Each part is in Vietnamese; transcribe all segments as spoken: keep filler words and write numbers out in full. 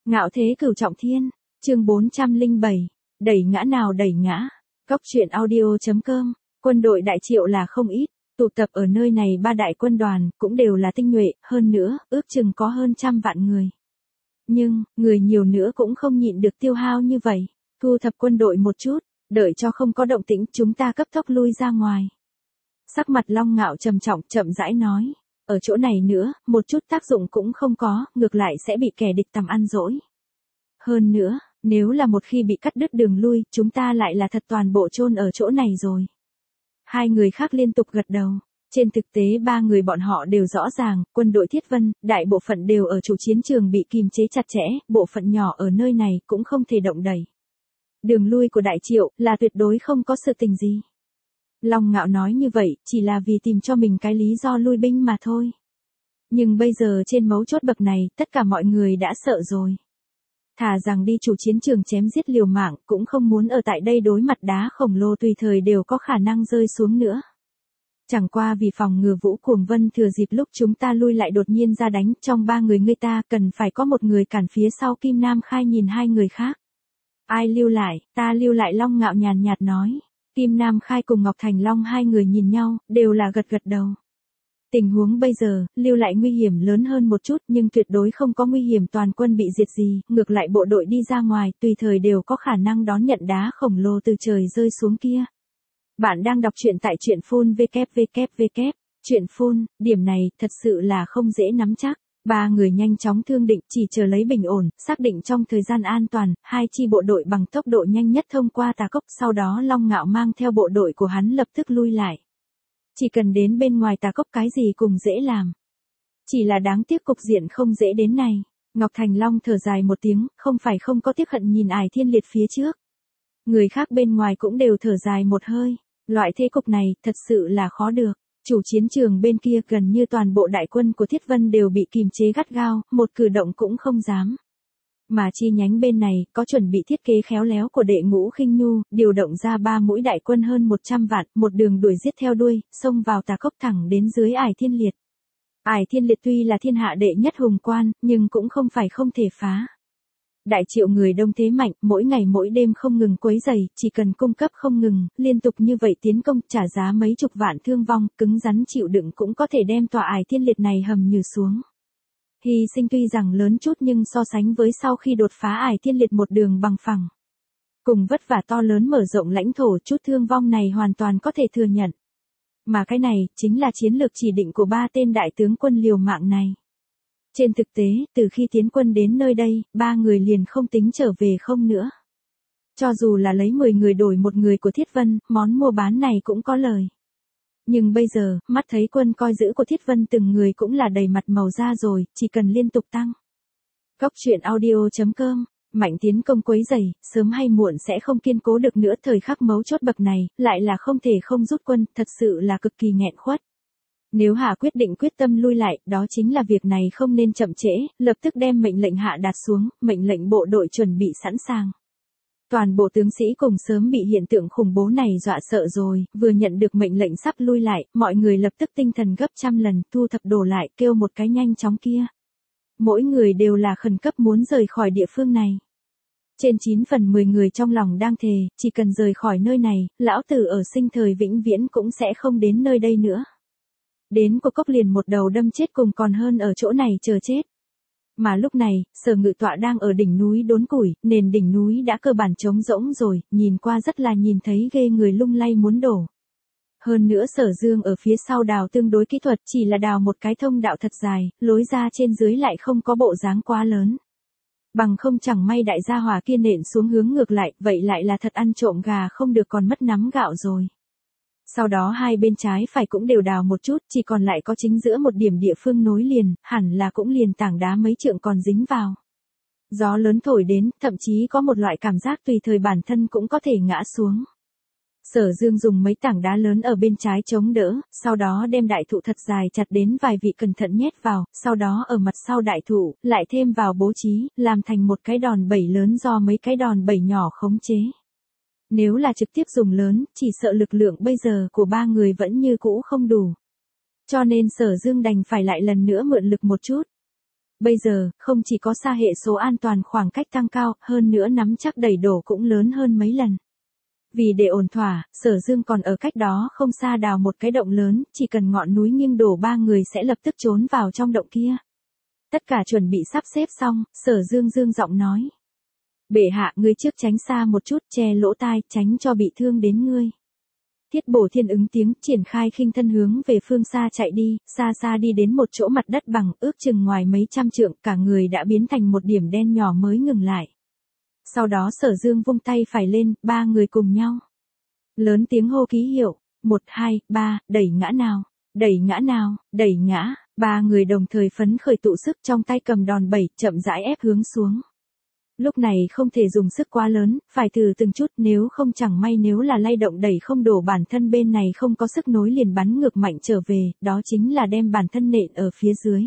Ngạo thế cửu trọng thiên, chương bốn trăm lẻ bảy, đẩy ngã nào đẩy ngã. Cóc truyện audio chấm com, quân đội Đại Triệu là không ít, tụ tập ở nơi này ba đại quân đoàn, cũng đều là tinh nhuệ, hơn nữa, ước chừng có hơn trăm vạn người. Nhưng, người nhiều nữa cũng không nhịn được tiêu hao như vậy, thu thập quân đội một chút, đợi cho không có động tĩnh chúng ta cấp tốc lui ra ngoài. Sắc mặt Long Ngạo trầm trọng chậm rãi nói, ở chỗ này nữa, một chút tác dụng cũng không có, ngược lại sẽ bị kẻ địch tầm ăn dỗi. Hơn nữa, nếu là một khi bị cắt đứt đường lui, chúng ta lại là thật toàn bộ chôn ở chỗ này rồi. Hai người khác liên tục gật đầu. Trên thực tế ba người bọn họ đều rõ ràng, quân đội Thiết Vân, đại bộ phận đều ở chủ chiến trường bị kìm chế chặt chẽ, bộ phận nhỏ ở nơi này cũng không thể động đẩy. Đường lui của Đại Triệu là tuyệt đối không có sự tình gì. Long Ngạo nói như vậy, chỉ là vì tìm cho mình cái lý do lui binh mà thôi. Nhưng bây giờ trên mấu chốt bậc này, tất cả mọi người đã sợ rồi. Thà rằng đi chủ chiến trường chém giết liều mạng, cũng không muốn ở tại đây đối mặt đá khổng lồ tùy thời đều có khả năng rơi xuống nữa. Chẳng qua vì phòng ngừa Vũ Cuồng Vân thừa dịp lúc chúng ta lui lại đột nhiên ra đánh, trong ba người ngươi ta cần phải có một người cản phía sau. Kim Nam Khai nhìn hai người khác. Ai lưu lại, ta lưu lại. Long Ngạo nhàn nhạt nói. Kim Nam Khai cùng Ngọc Thành Long hai người nhìn nhau, đều là gật gật đầu. Tình huống bây giờ, lưu lại nguy hiểm lớn hơn một chút nhưng tuyệt đối không có nguy hiểm toàn quân bị diệt gì, ngược lại bộ đội đi ra ngoài, tùy thời đều có khả năng đón nhận đá khổng lồ từ trời rơi xuống kia. Bạn đang đọc truyện tại truyện phun vê vê vê, truyện phun, điểm này thật sự là không dễ nắm chắc. Ba người nhanh chóng thương định, chỉ chờ lấy bình ổn, xác định trong thời gian an toàn, hai chi bộ đội bằng tốc độ nhanh nhất thông qua Tà Cốc, sau đó Long Ngạo mang theo bộ đội của hắn lập tức lui lại. Chỉ cần đến bên ngoài Tà Cốc cái gì cùng dễ làm. Chỉ là đáng tiếc cục diện không dễ đến này. Ngọc Thành Long thở dài một tiếng, không phải không có tiếc hận nhìn Ải Thiên Liệt phía trước. Người khác bên ngoài cũng đều thở dài một hơi. Loại thế cục này, thật sự là khó được. Chủ chiến trường bên kia gần như toàn bộ đại quân của Thiết Vân đều bị kìm chế gắt gao, một cử động cũng không dám. Mà chi nhánh bên này, có chuẩn bị thiết kế khéo léo của Đệ Ngũ Khinh Nhu, điều động ra ba mũi đại quân hơn một trăm vạn, một đường đuổi giết theo đuôi, xông vào Tà Cốc thẳng đến dưới Ải Thiên Liệt. Ải Thiên Liệt tuy là thiên hạ đệ nhất hùng quan, nhưng cũng không phải không thể phá. Đại Triệu người đông thế mạnh, mỗi ngày mỗi đêm không ngừng quấy rầy, chỉ cần cung cấp không ngừng, liên tục như vậy tiến công, trả giá mấy chục vạn thương vong, cứng rắn chịu đựng cũng có thể đem tòa Ải Thiên Liệt này hầm nhừ xuống. Hy sinh tuy rằng lớn chút nhưng so sánh với sau khi đột phá Ải Thiên Liệt một đường bằng phẳng. Cùng vất vả to lớn mở rộng lãnh thổ, chút thương vong này hoàn toàn có thể thừa nhận. Mà cái này, chính là chiến lược chỉ định của ba tên đại tướng quân liều mạng này. Trên thực tế, từ khi tiến quân đến nơi đây, ba người liền không tính trở về không nữa. Cho dù là lấy mười người đổi một người của Thiết Vân, món mua bán này cũng có lời. Nhưng bây giờ, mắt thấy quân coi giữ của Thiết Vân từng người cũng là đầy mặt màu da rồi, chỉ cần liên tục tăng. Cóc truyện audio chấm com, mạnh tiến công quấy rầy, sớm hay muộn sẽ không kiên cố được nữa. Thời khắc mấu chốt bậc này, lại là không thể không rút quân, thật sự là cực kỳ nghẹn khuất. Nếu hạ quyết định quyết tâm lui lại, đó chính là việc này không nên chậm trễ, lập tức đem mệnh lệnh hạ đạt xuống, mệnh lệnh bộ đội chuẩn bị sẵn sàng. Toàn bộ tướng sĩ cùng sớm bị hiện tượng khủng bố này dọa sợ rồi, vừa nhận được mệnh lệnh sắp lui lại, mọi người lập tức tinh thần gấp trăm lần, thu thập đồ lại, kêu một cái nhanh chóng kia. Mỗi người đều là khẩn cấp muốn rời khỏi địa phương này. Trên chín phần mười người trong lòng đang thề, chỉ cần rời khỏi nơi này, lão tử ở sinh thời vĩnh viễn cũng sẽ không đến nơi đây nữa. Đến của cốc liền một đầu đâm chết cùng còn hơn ở chỗ này chờ chết. Mà lúc này, Sở Ngự Tọa đang ở đỉnh núi đốn củi, nền đỉnh núi đã cơ bản trống rỗng rồi, nhìn qua rất là nhìn thấy ghê người lung lay muốn đổ. Hơn nữa Sở Dương ở phía sau đào tương đối kỹ thuật, chỉ là đào một cái thông đạo thật dài, lối ra trên dưới lại không có bộ dáng quá lớn. Bằng không chẳng may đại gia hỏa kia nện xuống hướng ngược lại, vậy lại là thật ăn trộm gà không được còn mất nắm gạo rồi. Sau đó hai bên trái phải cũng đều đào một chút, chỉ còn lại có chính giữa một điểm địa phương nối liền, hẳn là cũng liền tảng đá mấy trượng còn dính vào. Gió lớn thổi đến, thậm chí có một loại cảm giác tùy thời bản thân cũng có thể ngã xuống. Sở Dương dùng mấy tảng đá lớn ở bên trái chống đỡ, sau đó đem đại thụ thật dài chặt đến vài vị cẩn thận nhét vào, sau đó ở mặt sau đại thụ, lại thêm vào bố trí, làm thành một cái đòn bẩy lớn do mấy cái đòn bẩy nhỏ khống chế. Nếu là trực tiếp dùng lớn, chỉ sợ lực lượng bây giờ của ba người vẫn như cũ không đủ. Cho nên Sở Dương đành phải lại lần nữa mượn lực một chút. Bây giờ, không chỉ có xa hệ số an toàn khoảng cách tăng cao, hơn nữa nắm chắc đẩy đổ cũng lớn hơn mấy lần. Vì để ổn thỏa, Sở Dương còn ở cách đó không xa đào một cái động lớn, chỉ cần ngọn núi nghiêng đổ ba người sẽ lập tức trốn vào trong động kia. Tất cả chuẩn bị sắp xếp xong, Sở Dương dương giọng nói. Bệ hạ, ngươi trước tránh xa một chút, che lỗ tai, tránh cho bị thương đến ngươi. Thiết Bổ Thiên ứng tiếng, triển khai khinh thân hướng về phương xa chạy đi, xa xa đi đến một chỗ mặt đất bằng, ước chừng ngoài mấy trăm trượng, cả người đã biến thành một điểm đen nhỏ mới ngừng lại. Sau đó Sở Dương vung tay phải lên, ba người cùng nhau. Lớn tiếng hô ký hiệu, một, hai, ba, đẩy ngã nào, đẩy ngã nào, đẩy ngã, ba người đồng thời phấn khởi tụ sức trong tay cầm đòn bẩy, chậm rãi ép hướng xuống. Lúc này không thể dùng sức quá lớn, phải từ từng chút, nếu không chẳng may nếu là lay động đẩy không đổ bản thân bên này không có sức nối liền bắn ngược mạnh trở về, đó chính là đem bản thân nện ở phía dưới.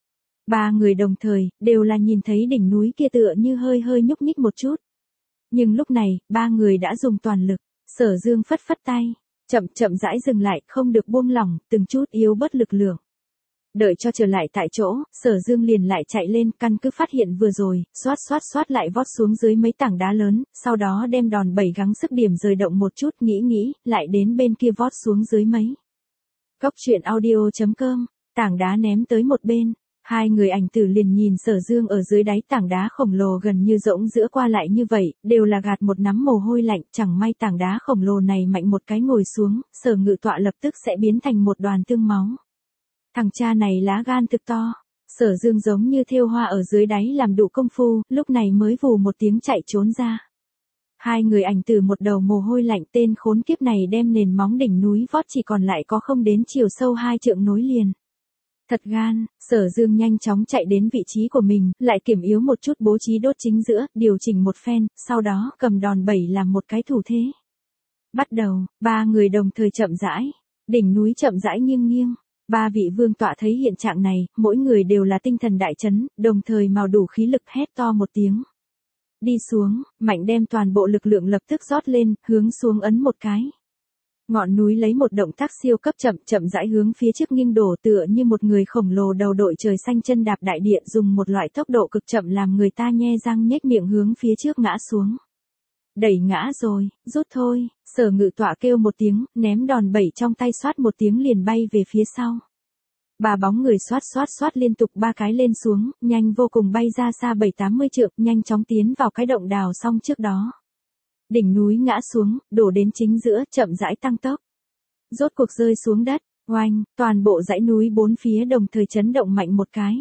Ba người đồng thời, đều là nhìn thấy đỉnh núi kia tựa như hơi hơi nhúc nhích một chút. Nhưng lúc này, ba người đã dùng toàn lực, Sở Dương phất phất tay, chậm chậm rãi dừng lại, không được buông lỏng, từng chút yếu bớt lực lượng. Đợi cho trở lại tại chỗ, Sở Dương liền lại chạy lên, căn cứ phát hiện vừa rồi, xoát xoát xoát lại vót xuống dưới mấy tảng đá lớn, sau đó đem đòn bẩy gắng sức điểm rời động một chút, nghĩ nghĩ, lại đến bên kia vót xuống dưới mấy. Cốc truyện audio chấm com, tảng đá ném tới một bên, hai người ảnh tử liền nhìn Sở Dương ở dưới đáy tảng đá khổng lồ gần như rỗng giữa qua lại như vậy, đều là gạt một nắm mồ hôi lạnh, chẳng may tảng đá khổng lồ này mạnh một cái ngồi xuống, Sở Ngự Tọa lập tức sẽ biến thành một đoàn tương máu. Thằng cha này lá gan thực to. Sở Dương giống như thêu hoa ở dưới đáy làm đủ công phu, lúc này mới vù một tiếng chạy trốn ra. Hai người ảnh tử một đầu mồ hôi lạnh, tên khốn kiếp này đem nền móng đỉnh núi vót chỉ còn lại có không đến chiều sâu hai trượng nối liền. Thật gan, Sở Dương nhanh chóng chạy đến vị trí của mình, lại kiểm yếu một chút bố trí đốt chính giữa, điều chỉnh một phen, sau đó cầm đòn bẩy làm một cái thủ thế. Bắt đầu, ba người đồng thời chậm rãi, đỉnh núi chậm rãi nghiêng nghiêng. Ba vị vương tọa thấy hiện trạng này, mỗi người đều là tinh thần đại chấn, đồng thời mào đủ khí lực hét to một tiếng. Đi xuống, mạnh đem toàn bộ lực lượng lập tức rót lên, hướng xuống ấn một cái. Ngọn núi lấy một động tác siêu cấp chậm chậm rãi hướng phía trước nghiêng đổ tựa như một người khổng lồ đầu đội trời xanh chân đạp đại địa, dùng một loại tốc độ cực chậm làm người ta nhe răng nhếch miệng hướng phía trước ngã xuống. Đẩy ngã rồi, rút thôi, Sở Ngự Tọa kêu một tiếng, ném đòn bẩy trong tay xoát một tiếng liền bay về phía sau. Ba bóng người xoát xoát xoát liên tục ba cái lên xuống, nhanh vô cùng bay ra xa bảy tám mươi trượng, nhanh chóng tiến vào cái động đào xong trước đó. Đỉnh núi ngã xuống, đổ đến chính giữa, chậm rãi tăng tốc. Rốt cuộc rơi xuống đất, oanh, toàn bộ dãy núi bốn phía đồng thời chấn động mạnh một cái.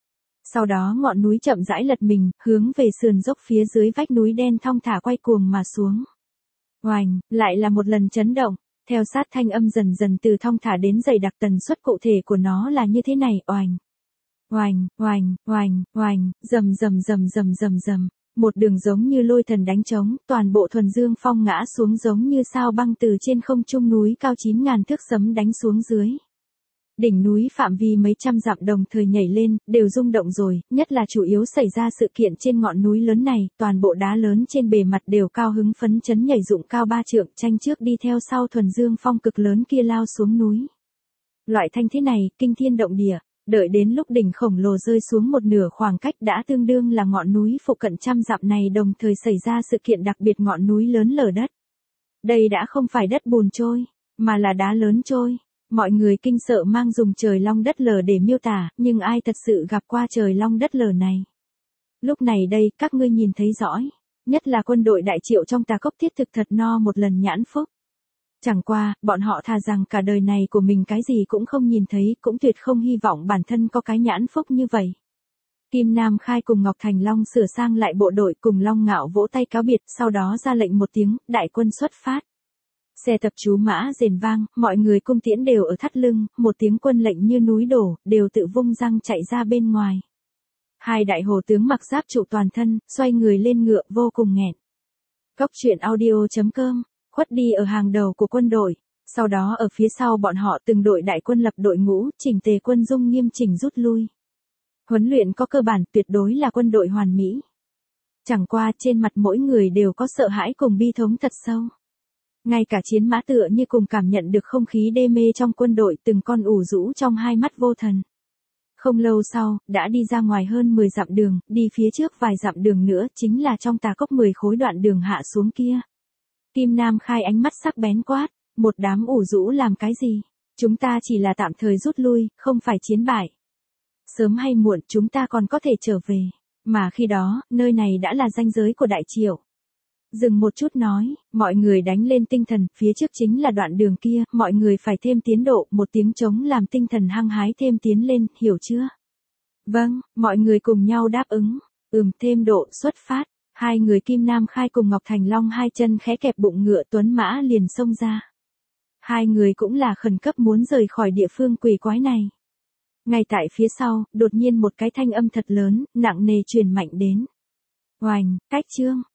Sau đó ngọn núi chậm rãi lật mình, hướng về sườn dốc phía dưới vách núi đen thong thả quay cuồng mà xuống. Oanh, lại là một lần chấn động, theo sát thanh âm dần dần từ thong thả đến dày đặc, tần suất cụ thể của nó là như thế này, oanh. Oanh, oanh, oanh, oanh, rầm rầm rầm rầm rầm rầm, một đường giống như lôi thần đánh trống, toàn bộ thuần dương phong ngã xuống giống như sao băng từ trên không trung núi cao chín ngàn thước sấm đánh xuống dưới. Đỉnh núi phạm vi mấy trăm dặm đồng thời nhảy lên, đều rung động rồi, nhất là chủ yếu xảy ra sự kiện trên ngọn núi lớn này, toàn bộ đá lớn trên bề mặt đều cao hứng phấn chấn nhảy dụng cao ba trượng, tranh trước đi theo sau thuần dương phong cực lớn kia lao xuống núi. Loại thanh thế này, kinh thiên động địa, đợi đến lúc đỉnh khổng lồ rơi xuống một nửa khoảng cách đã tương đương là ngọn núi phụ cận trăm dặm này đồng thời xảy ra sự kiện đặc biệt ngọn núi lớn lở đất. Đây đã không phải đất bùn trôi, mà là đá lớn trôi. Mọi người kinh sợ mang dùng trời long đất lở để miêu tả, nhưng ai thật sự gặp qua trời long đất lở này. Lúc này đây, các ngươi nhìn thấy rõ, nhất là quân đội đại triệu trong Tà Cốc thiết thực thật no một lần nhãn phúc. Chẳng qua, bọn họ thà rằng cả đời này của mình cái gì cũng không nhìn thấy, cũng tuyệt không hy vọng bản thân có cái nhãn phúc như vậy. Kim Nam Khai cùng Ngọc Thành Long sửa sang lại bộ đội cùng Long Ngạo vỗ tay cáo biệt, sau đó ra lệnh một tiếng, đại quân xuất phát. Xe tập chú mã rền vang, mọi người cung tiễn đều ở thắt lưng, một tiếng quân lệnh như núi đổ, đều tự vung răng chạy ra bên ngoài. Hai đại hồ tướng mặc giáp trụ toàn thân, xoay người lên ngựa vô cùng nghẹn. Cốc truyện audio chấm com, khuất đi ở hàng đầu của quân đội, sau đó ở phía sau bọn họ từng đội đại quân lập đội ngũ, chỉnh tề quân dung nghiêm chỉnh rút lui. Huấn luyện có cơ bản tuyệt đối là quân đội hoàn mỹ. Chẳng qua trên mặt mỗi người đều có sợ hãi cùng bi thống thật sâu. Ngay cả chiến mã tựa như cùng cảm nhận được không khí đê mê trong quân đội, từng con ủ rũ trong hai mắt vô thần. Không lâu sau, đã đi ra ngoài hơn mười dặm đường, đi phía trước vài dặm đường nữa chính là trong tà cốc mười khối đoạn đường hạ xuống kia. Kim Nam Khai ánh mắt sắc bén quát, một đám ủ rũ làm cái gì? Chúng ta chỉ là tạm thời rút lui, không phải chiến bại. Sớm hay muộn chúng ta còn có thể trở về, mà khi đó, nơi này đã là ranh giới của Đại Triệu. Dừng một chút nói, mọi người đánh lên tinh thần, phía trước chính là đoạn đường kia, mọi người phải thêm tiến độ, một tiếng trống làm tinh thần hăng hái thêm tiến lên, hiểu chưa? Vâng, mọi người cùng nhau đáp ứng, ừm thêm độ, xuất phát. Hai người Kim Nam Khai cùng Ngọc Thành Long hai chân khẽ kẹp bụng ngựa tuấn mã liền xông ra. Hai người cũng là khẩn cấp muốn rời khỏi địa phương quỷ quái này. Ngay tại phía sau, đột nhiên một cái thanh âm thật lớn, nặng nề truyền mạnh đến. Oành, cách chương.